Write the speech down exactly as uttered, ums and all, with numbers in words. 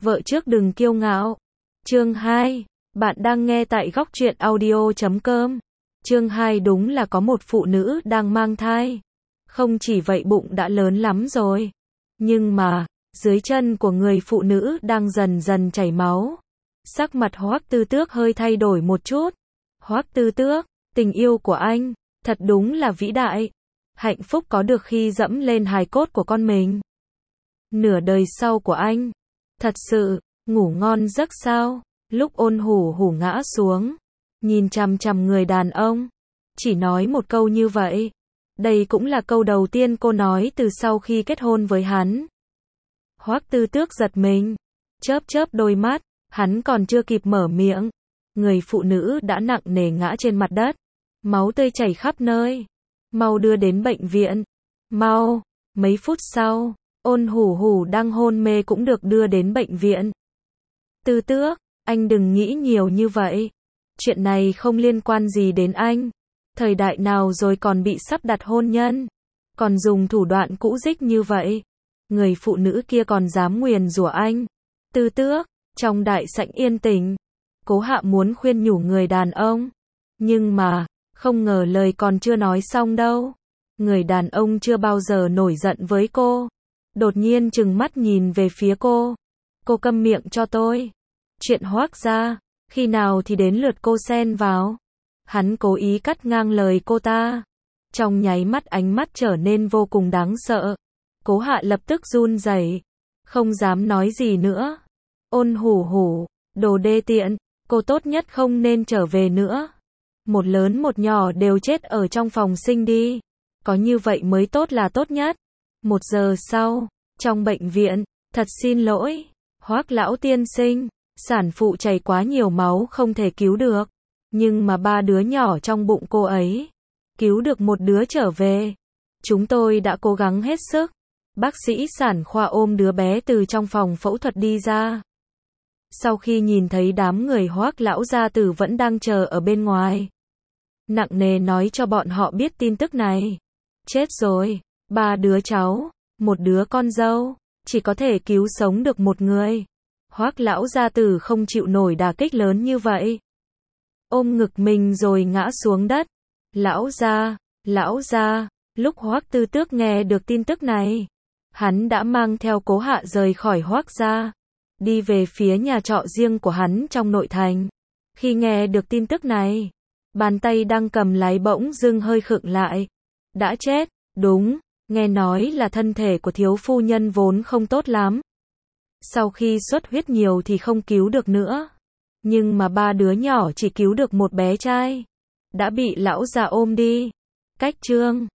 Vợ trước đừng kiêu ngạo. Chương hai. Bạn đang nghe tại góc truyện audio chấm com. Chương hai đúng là có một phụ nữ đang mang thai. Không chỉ vậy bụng đã lớn lắm rồi. Nhưng mà, dưới chân của người phụ nữ đang dần dần chảy máu. Sắc mặt Hoắc Tư Tước hơi thay đổi một chút. Hoắc Tư Tước, tình yêu của anh, thật đúng là vĩ đại. Hạnh phúc có được khi dẫm lên hài cốt của con mình. Nửa đời sau của anh, thật sự, ngủ ngon giấc sao? Lúc Ôn Hủ Hủ ngã xuống, nhìn chằm chằm người đàn ông, chỉ nói một câu như vậy. Đây cũng là câu đầu tiên cô nói từ sau khi kết hôn với hắn. Hoắc Tư Tước giật mình, chớp chớp đôi mắt, hắn còn chưa kịp mở miệng, người phụ nữ đã nặng nề ngã trên mặt đất, máu tươi chảy khắp nơi. Mau đưa đến bệnh viện, mau. Mấy phút sau, Ôn Hủ Hủ đang hôn mê cũng được đưa đến bệnh viện. Tư Tước, anh đừng nghĩ nhiều như vậy. Chuyện này không liên quan gì đến anh. Thời đại nào rồi còn bị sắp đặt hôn nhân, còn dùng thủ đoạn cũ dích như vậy. Người phụ nữ kia còn dám nguyền rủa anh. Tư Tước, trong đại sảnh yên tĩnh, Cố Hạ muốn khuyên nhủ người đàn ông, nhưng mà, không ngờ lời còn chưa nói xong đâu. Người đàn ông chưa bao giờ nổi giận với cô, đột nhiên trừng mắt nhìn về phía cô. Cô câm miệng cho tôi. Chuyện Hoắc gia, khi nào thì đến lượt cô xen vào. Hắn cố ý cắt ngang lời cô ta. Trong nháy mắt ánh mắt trở nên vô cùng đáng sợ. Cố Hạ lập tức run rẩy, không dám nói gì nữa. Ôn Hủ Hủ, đồ đê tiện, cô tốt nhất không nên trở về nữa. Một lớn một nhỏ đều chết ở trong phòng sinh đi. Có như vậy mới tốt là tốt nhất. Một giờ sau, trong bệnh viện, thật xin lỗi, Hoắc lão tiên sinh, sản phụ chảy quá nhiều máu không thể cứu được. Nhưng mà ba đứa nhỏ trong bụng cô ấy, cứu được một đứa trở về. Chúng tôi đã cố gắng hết sức. Bác sĩ sản khoa ôm đứa bé từ trong phòng phẫu thuật đi ra. Sau khi nhìn thấy đám người Hoắc lão gia tử vẫn đang chờ ở bên ngoài, nặng nề nói cho bọn họ biết tin tức này. Chết rồi, ba đứa cháu, một đứa con dâu, chỉ có thể cứu sống được một người. Hoắc lão gia tử không chịu nổi đả kích lớn như vậy, ôm ngực mình rồi ngã xuống đất. Lão gia, lão gia, lúc Hoắc Tư Tước nghe được tin tức này, hắn đã mang theo Cố Hạ rời khỏi Hoắc gia, đi về phía nhà trọ riêng của hắn trong nội thành. Khi nghe được tin tức này, bàn tay đang cầm lái bỗng dưng hơi khựng lại. Đã chết, đúng, nghe nói là thân thể của thiếu phu nhân vốn không tốt lắm. Sau khi xuất huyết nhiều thì không cứu được nữa. Nhưng mà ba đứa nhỏ chỉ cứu được một bé trai, đã bị lão già ôm đi. Cách chương